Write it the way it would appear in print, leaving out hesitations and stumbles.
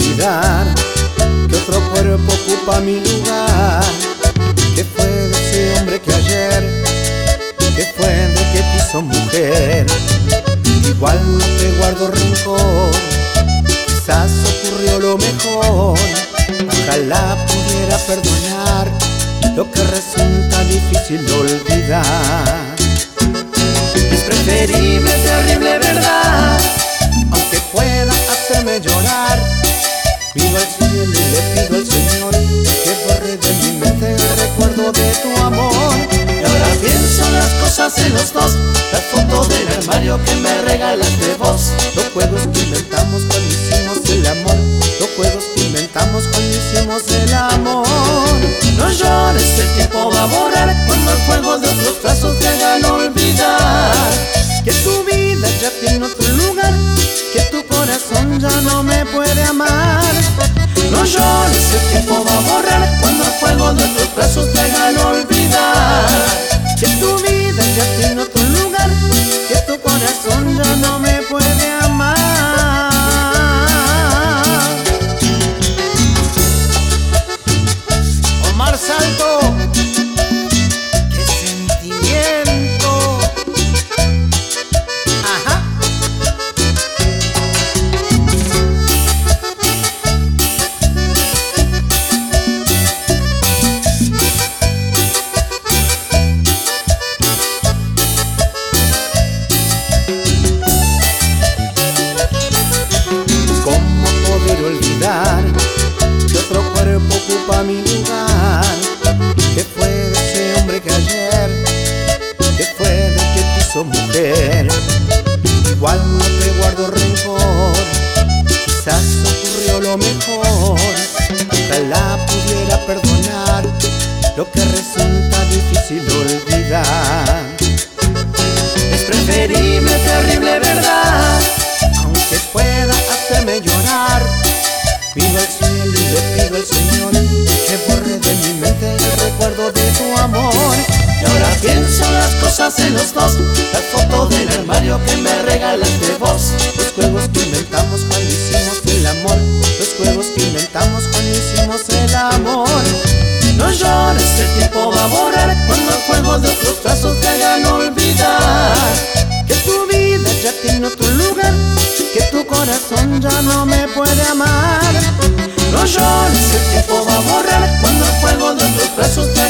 olvidar que otro cuerpo ocupa mi lugar. ¿Qué fue de ese hombre que ayer? ¿Qué fue de que quiso mujer? Igual no te guardo rencor, quizás ocurrió lo mejor. Ojalá pudiera perdonar lo que resulta difícil de olvidar. Es preferible, terrible verdad, aunque pueda hacerme llorar. Miro al cielo y le pido al Señor que borre de mi mente el recuerdo de tu amor. Y ahora pienso las cosas en los dos, la foto del armario que me regalaste vos, los juegos que inventamos cuando hicimos el amor, los juegos que inventamos cuando hicimos el amor. No llores, el tiempo va a borrar cuando el fuego de otros brazos te hagan olvidar que tu vida ya tiene otro lugar, que tu corazón ya no me puede amar. No llores, el tiempo va a borrar cuando el fuego de otros brazos te hagan olvidar que tu vida ya tiene otro lugar, que tu corazón ya no me puede amar. Omar Salto, qué sentimiento. Ajá. ¿Cómo poder olvidar que otro cuerpo ocupa mi lugar? ¿Qué fue de ese hombre que ayer? ¿Qué fue de que quiso mujer? Igual no te guardo rencor, quizás ocurrió lo mejor. Ojalá pudiera perdonar lo que resulta difícil de olvidar. Es preferible, terrible verdad, aunque pueda hacerme llorar. Miro al cielo y le pido al Señor que borre de mi mente el recuerdo de tu amor. Y ahora pienso las cosas en los dos, la foto del armario que me regalaste vos, los juegos que inventamos cuando hicimos el amor, los juegos que inventamos cuando hicimos el amor. No llores, el tiempo va a borrar cuando el fuego de otros brazos te hagan olvidar que tu vida ya tiene otro lugar, que tu corazón ya no me puede amar. No llores, el tiempo va a borrar cuando el fuego de otros brazos te